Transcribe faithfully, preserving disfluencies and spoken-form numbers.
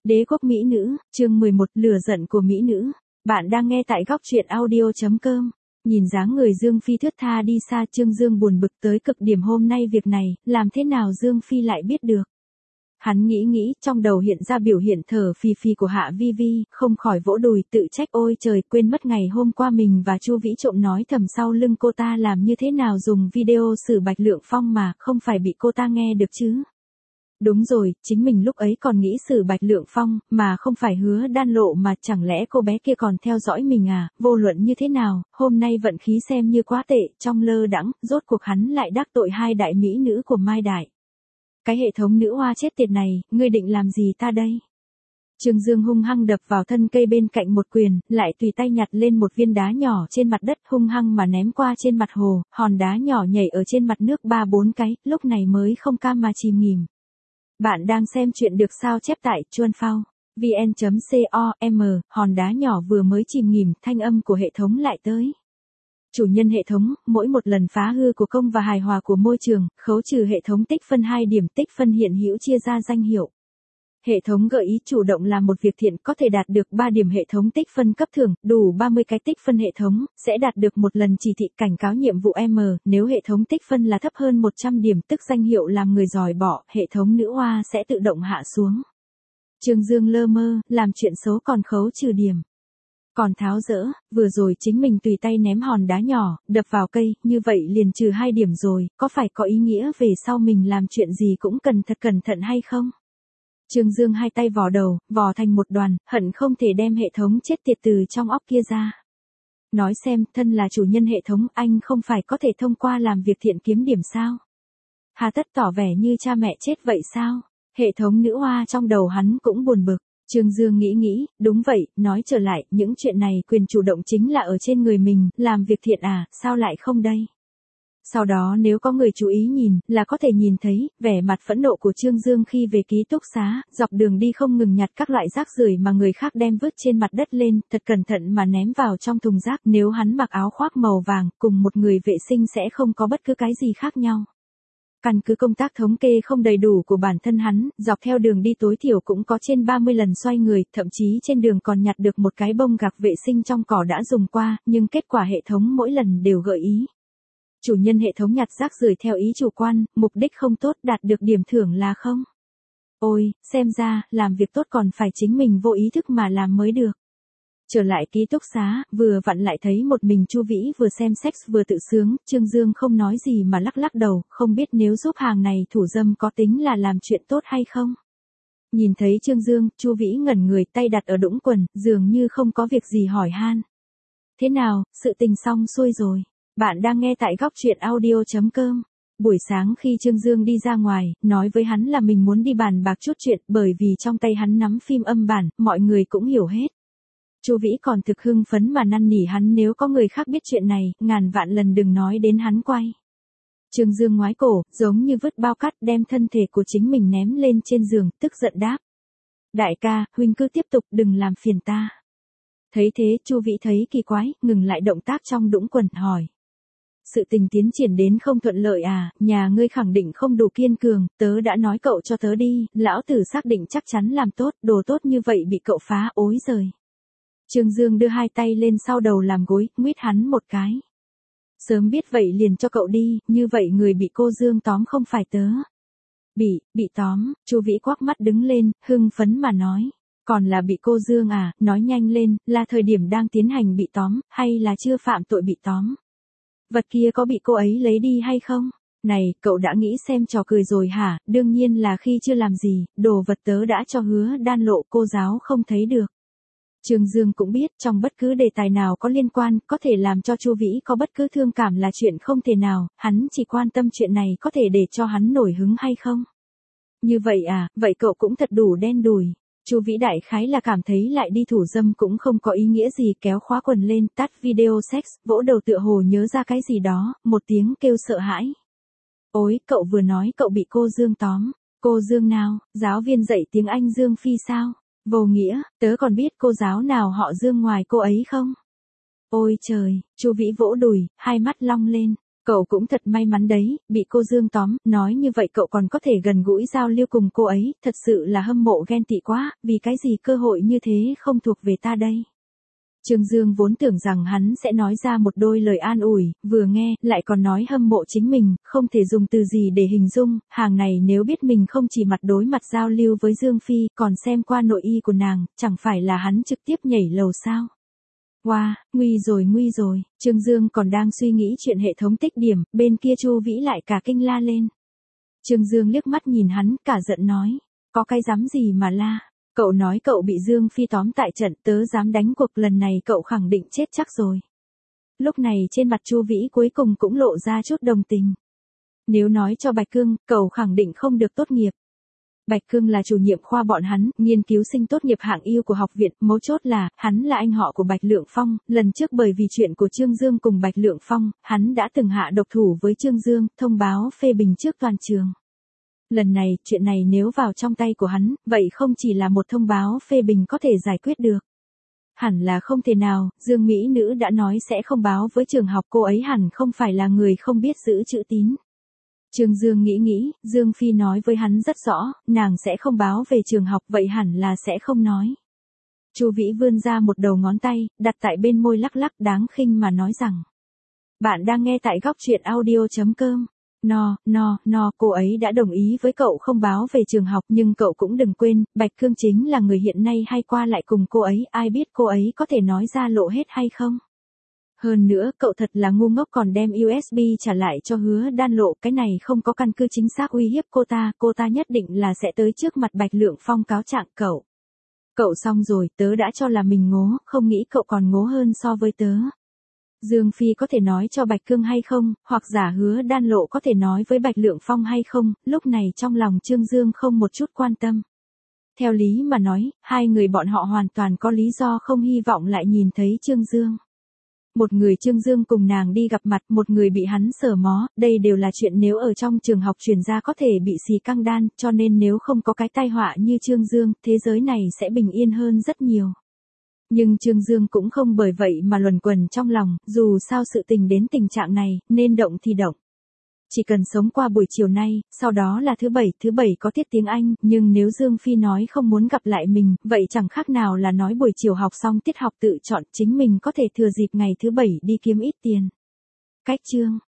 Đế quốc mỹ nữ, chương mười một, lửa giận của mỹ nữ. Bạn đang nghe tại góc truyện audio chấm com. Nhìn dáng người Dương Phi thướt tha đi xa, Trương Dương buồn bực tới cực điểm. Hôm nay việc này, làm thế nào Dương Phi lại biết được? Hắn nghĩ nghĩ, trong đầu hiện ra biểu hiện thở phì phì của Hạ Vi Vi, không khỏi vỗ đùi tự trách, ôi trời, quên mất ngày hôm qua mình và Chu Vĩ trộm nói thầm sau lưng cô ta làm như thế nào dùng video xử Bạch Lượng Phong mà không phải bị cô ta nghe được chứ. Đúng rồi, chính mình lúc ấy còn nghĩ xử Bạch Lượng Phong, mà không phải Hứa Đan Lộ, mà chẳng lẽ cô bé kia còn theo dõi mình à? Vô luận như thế nào, hôm nay vận khí xem như quá tệ, trong lơ đãng, rốt cuộc hắn lại đắc tội hai đại mỹ nữ của Mai Đại. Cái hệ thống nữ hoa chết tiệt này, ngươi định làm gì ta đây? Trương Dương hung hăng đập vào thân cây bên cạnh một quyền, lại tùy tay nhặt lên một viên đá nhỏ trên mặt đất, hung hăng mà ném qua trên mặt hồ, hòn đá nhỏ nhảy ở trên mặt nước ba bốn cái, lúc này mới không cam mà chìm nghỉm. Bạn đang xem chuyện được sao chép tại chuan phao vn chấm com, hòn đá nhỏ vừa mới chìm nghỉm, thanh âm của hệ thống lại tới. Chủ nhân hệ thống, mỗi một lần phá hư của công và hài hòa của môi trường, khấu trừ hệ thống tích phân hai điểm, tích phân hiện hữu chia ra danh hiệu. Hệ thống gợi ý chủ động làm một việc thiện có thể đạt được ba điểm hệ thống tích phân cấp thưởng, đủ ba mươi cái tích phân hệ thống, sẽ đạt được một lần chỉ thị cảnh cáo nhiệm vụ M, nếu hệ thống tích phân là thấp hơn một trăm điểm tức danh hiệu làm người giỏi bỏ, hệ thống nữ hoa sẽ tự động hạ xuống. Trương Dương lơ mơ, làm chuyện xấu còn khấu trừ điểm. Còn tháo dỡ, vừa rồi chính mình tùy tay ném hòn đá nhỏ, đập vào cây, như vậy liền trừ hai điểm rồi, có phải có ý nghĩa về sau mình làm chuyện gì cũng cần thật cẩn thận hay không? Trương Dương hai tay vò đầu, vò thành một đoàn, hận không thể đem hệ thống chết tiệt từ trong óc kia ra. Nói xem, thân là chủ nhân hệ thống, anh không phải có thể thông qua làm việc thiện kiếm điểm sao? Hà tất tỏ vẻ như cha mẹ chết vậy sao? Hệ thống nữ hoa trong đầu hắn cũng buồn bực. Trương Dương nghĩ nghĩ, đúng vậy, nói trở lại, những chuyện này quyền chủ động chính là ở trên người mình, làm việc thiện à, sao lại không đây? Sau đó nếu có người chú ý nhìn, là có thể nhìn thấy, vẻ mặt phẫn nộ của Trương Dương khi về ký túc xá, dọc đường đi không ngừng nhặt các loại rác rưởi mà người khác đem vứt trên mặt đất lên, thật cẩn thận mà ném vào trong thùng rác, nếu hắn mặc áo khoác màu vàng, cùng một người vệ sinh sẽ không có bất cứ cái gì khác nhau. Căn cứ công tác thống kê không đầy đủ của bản thân hắn, dọc theo đường đi tối thiểu cũng có trên ba mươi lần xoay người, thậm chí trên đường còn nhặt được một cái bông gạc vệ sinh trong cỏ đã dùng qua, nhưng kết quả hệ thống mỗi lần đều gợi ý. Chủ nhân hệ thống nhặt rác rưởi theo ý chủ quan, mục đích không tốt, đạt được điểm thưởng là không. Ôi, xem ra, làm việc tốt còn phải chính mình vô ý thức mà làm mới được. Trở lại ký túc xá, vừa vặn lại thấy một mình Chu Vĩ vừa xem sex vừa tự sướng, Trương Dương không nói gì mà lắc lắc đầu, không biết nếu giúp hàng này thủ dâm có tính là làm chuyện tốt hay không. Nhìn thấy Trương Dương, Chu Vĩ ngẩn người, tay đặt ở đũng quần, dường như không có việc gì hỏi han. Thế nào, sự tình xong xuôi rồi. Bạn đang nghe tại góc truyện audio chấm com. Buổi sáng khi Trương Dương đi ra ngoài, nói với hắn là mình muốn đi bàn bạc chút chuyện, bởi vì trong tay hắn nắm phim âm bản, mọi người cũng hiểu hết. Chu Vĩ còn thực hưng phấn mà năn nỉ hắn nếu có người khác biết chuyện này, ngàn vạn lần đừng nói đến hắn quay. Trương Dương ngoái cổ, giống như vứt bao cát, đem thân thể của chính mình ném lên trên giường, tức giận đáp. Đại ca, huynh cứ tiếp tục, đừng làm phiền ta. Thấy thế, Chu Vĩ thấy kỳ quái, ngừng lại động tác trong đũng quần, hỏi. Sự tình tiến triển đến không thuận lợi à, nhà ngươi khẳng định không đủ kiên cường, tớ đã nói cậu cho tớ đi, lão tử xác định chắc chắn làm tốt, đồ tốt như vậy bị cậu phá, ối giời. Trương Dương đưa hai tay lên sau đầu làm gối, nguyết hắn một cái. Sớm biết vậy liền cho cậu đi, như vậy người bị cô Dương tóm không phải tớ. Bị, bị tóm, Chu Vĩ quắc mắt đứng lên, hưng phấn mà nói. Còn là bị cô Dương à, nói nhanh lên, là thời điểm đang tiến hành bị tóm, hay là chưa phạm tội bị tóm. Vật kia có bị cô ấy lấy đi hay không? Này, cậu đã nghĩ xem trò cười rồi hả? Đương nhiên là khi chưa làm gì, đồ vật tớ đã cho Hứa Đan Lộ, cô giáo không thấy được. Trương Dương cũng biết, trong bất cứ đề tài nào có liên quan, có thể làm cho Chu Vĩ có bất cứ thương cảm là chuyện không thể nào, hắn chỉ quan tâm chuyện này có thể để cho hắn nổi hứng hay không. Như vậy à, vậy cậu cũng thật đủ đen đủi. Chu Vĩ đại khái là cảm thấy lại đi thủ dâm cũng không có ý nghĩa gì, kéo khóa quần lên, tắt video sex, vỗ đầu tựa hồ nhớ ra cái gì đó, một tiếng kêu sợ hãi. Ôi, cậu vừa nói cậu bị cô Dương tóm. Cô Dương nào, giáo viên dạy tiếng Anh Dương Phi sao? Vô nghĩa, tớ còn biết cô giáo nào họ Dương ngoài cô ấy không? Ôi trời, Chu Vĩ vỗ đùi, hai mắt long lên. Cậu cũng thật may mắn đấy, bị cô Dương tóm, nói như vậy cậu còn có thể gần gũi giao lưu cùng cô ấy, thật sự là hâm mộ ghen tị quá, vì cái gì cơ hội như thế không thuộc về ta đây. Trương Dương vốn tưởng rằng hắn sẽ nói ra một đôi lời an ủi, vừa nghe, lại còn nói hâm mộ chính mình, không thể dùng từ gì để hình dung, hàng này nếu biết mình không chỉ mặt đối mặt giao lưu với Dương Phi, còn xem qua nội y của nàng, chẳng phải là hắn trực tiếp nhảy lầu sao. Wow, nguy rồi nguy rồi, Trương Dương còn đang suy nghĩ chuyện hệ thống tích điểm, bên kia Chu Vĩ lại cả kinh la lên. Trương Dương liếc mắt nhìn hắn, cả giận nói, có cái dám gì mà la. Cậu nói cậu bị Dương Phi tóm tại trận, tớ dám đánh cuộc lần này cậu khẳng định chết chắc rồi. Lúc này trên mặt Chu Vĩ cuối cùng cũng lộ ra chút đồng tình. Nếu nói cho Bạch Cương, cậu khẳng định không được tốt nghiệp. Bạch Cương là chủ nhiệm khoa bọn hắn, nghiên cứu sinh tốt nghiệp hạng ưu của học viện, mấu chốt là, hắn là anh họ của Bạch Lượng Phong, lần trước bởi vì chuyện của Trương Dương cùng Bạch Lượng Phong, hắn đã từng hạ độc thủ với Trương Dương, thông báo phê bình trước toàn trường. Lần này, chuyện này nếu vào trong tay của hắn, vậy không chỉ là một thông báo phê bình có thể giải quyết được. Hẳn là không thể nào, Dương Mỹ Nữ đã nói sẽ không báo với trường học, cô ấy hẳn không phải là người không biết giữ chữ tín. Trương Dương nghĩ nghĩ, Dương Phi nói với hắn rất rõ, nàng sẽ không báo về trường học, vậy hẳn là sẽ không nói. Chu Vĩ vươn ra một đầu ngón tay, đặt tại bên môi lắc lắc đáng khinh mà nói rằng. Bạn đang nghe tại góc truyện audio.com. No, no, no, cô ấy đã đồng ý với cậu không báo về trường học, nhưng cậu cũng đừng quên, Bạch Cương chính là người hiện nay hay qua lại cùng cô ấy, ai biết cô ấy có thể nói ra lộ hết hay không. Hơn nữa, cậu thật là ngu ngốc còn đem u ét bê trả lại cho Hứa Đan Lộ, cái này không có căn cứ chính xác uy hiếp cô ta, cô ta nhất định là sẽ tới trước mặt Bạch Lượng Phong cáo trạng cậu. Cậu xong rồi, tớ đã cho là mình ngố, không nghĩ cậu còn ngố hơn so với tớ. Dương Phi có thể nói cho Bạch Cương hay không, hoặc giả Hứa Đan Lộ có thể nói với Bạch Lượng Phong hay không, lúc này trong lòng Trương Dương không một chút quan tâm. Theo lý mà nói, hai người bọn họ hoàn toàn có lý do không hy vọng lại nhìn thấy Trương Dương. Một người Trương Dương cùng nàng đi gặp mặt, một người bị hắn sờ mó, đây đều là chuyện nếu ở trong trường học truyền ra có thể bị xì căng đan, cho nên nếu không có cái tai họa như Trương Dương, thế giới này sẽ bình yên hơn rất nhiều. Nhưng Trương Dương cũng không bởi vậy mà luẩn quẩn trong lòng, dù sao sự tình đến tình trạng này, nên động thì động. Chỉ cần sống qua buổi chiều nay, sau đó là thứ bảy, thứ bảy có tiết tiếng Anh, nhưng nếu Dương Phi nói không muốn gặp lại mình, vậy chẳng khác nào là nói buổi chiều học xong tiết học tự chọn, chính mình có thể thừa dịp ngày thứ bảy đi kiếm ít tiền. Cách chương